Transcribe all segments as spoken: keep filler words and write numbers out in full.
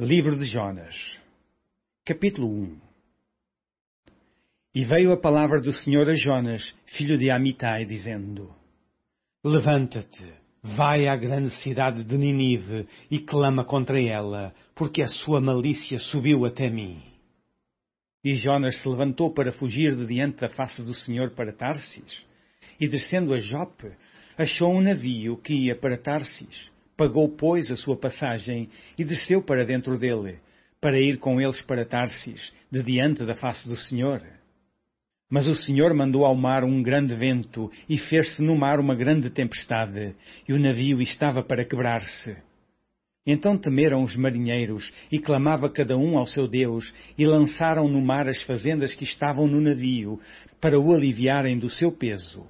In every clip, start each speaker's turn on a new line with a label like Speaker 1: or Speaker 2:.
Speaker 1: Livro de Jonas, capítulo um. E veio a palavra do Senhor a Jonas, filho de Amitai, dizendo: Levanta-te, vai à grande cidade de Ninive e clama contra ela, porque a sua malícia subiu até mim. E Jonas se levantou para fugir de diante da face do Senhor para Tarsis, e descendo a Jope, achou um navio que ia para Tarsis. Pagou, pois, a sua passagem e desceu para dentro dele, para ir com eles para Tarsis, de diante da face do Senhor. Mas o Senhor mandou ao mar um grande vento e fez-se no mar uma grande tempestade, e o navio estava para quebrar-se. Então temeram os marinheiros, e clamava cada um ao seu Deus, e lançaram no mar as fazendas que estavam no navio, para o aliviarem do seu peso.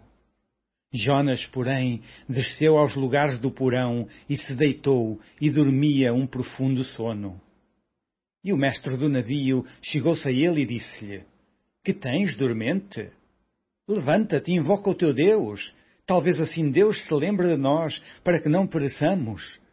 Speaker 1: Jonas, porém, desceu aos lugares do porão e se deitou e dormia um profundo sono. E o mestre do navio chegou-se a ele e disse-lhe: Que tens, dormente? Levanta-te e invoca o teu Deus. Talvez assim Deus se lembre de nós, para que não pereçamos.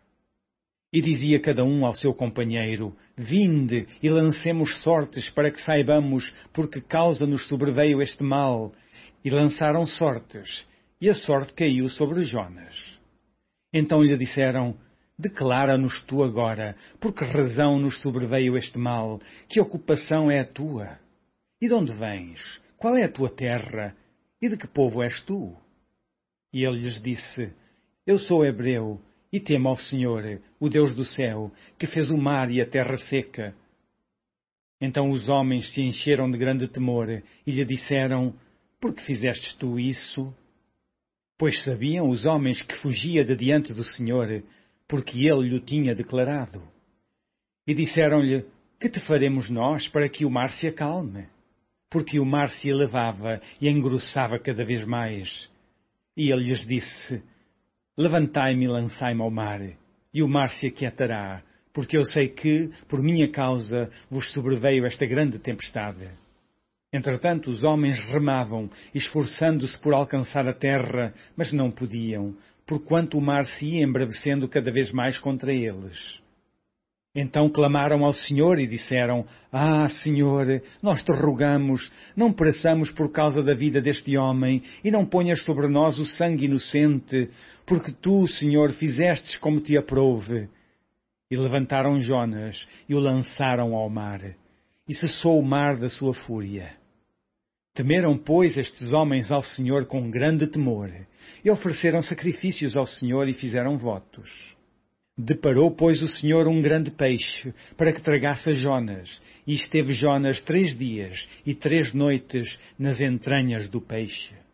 Speaker 1: E dizia cada um ao seu companheiro: Vinde e lancemos sortes para que saibamos por que causa nos sobreveio este mal. E lançaram sortes. E a sorte caiu sobre Jonas. Então lhe disseram: Declara-nos tu agora, por que razão nos sobreveio este mal? Que ocupação é a tua? E de onde vens? Qual é a tua terra? E de que povo és tu? E ele lhes disse: Eu sou hebreu, e temo ao Senhor, o Deus do céu, que fez o mar e a terra seca. Então os homens se encheram de grande temor, e lhe disseram: Por que fizestes tu isso? Pois sabiam os homens que fugia de diante do Senhor, porque ele lhe tinha declarado. E disseram-lhe: Que te faremos nós para que o mar se acalme? Porque o mar se elevava e engrossava cada vez mais. E ele lhes disse: Levantai-me e lançai-me ao mar, e o mar se aquietará, porque eu sei que, por minha causa, vos sobreveio esta grande tempestade. Entretanto, os homens remavam, esforçando-se por alcançar a terra, mas não podiam, porquanto o mar se ia embravecendo cada vez mais contra eles. Então clamaram ao Senhor e disseram: Ah, Senhor, nós te rogamos, não pereçamos por causa da vida deste homem, e não ponhas sobre nós o sangue inocente, porque tu, Senhor, fizestes como te aprouve. E levantaram Jonas e o lançaram ao mar, e cessou o mar da sua fúria. Temeram, pois, estes homens ao Senhor com grande temor, e ofereceram sacrifícios ao Senhor e fizeram votos. Deparou, pois, o Senhor um grande peixe, para que tragasse a Jonas, e esteve Jonas três dias e três noites nas entranhas do peixe.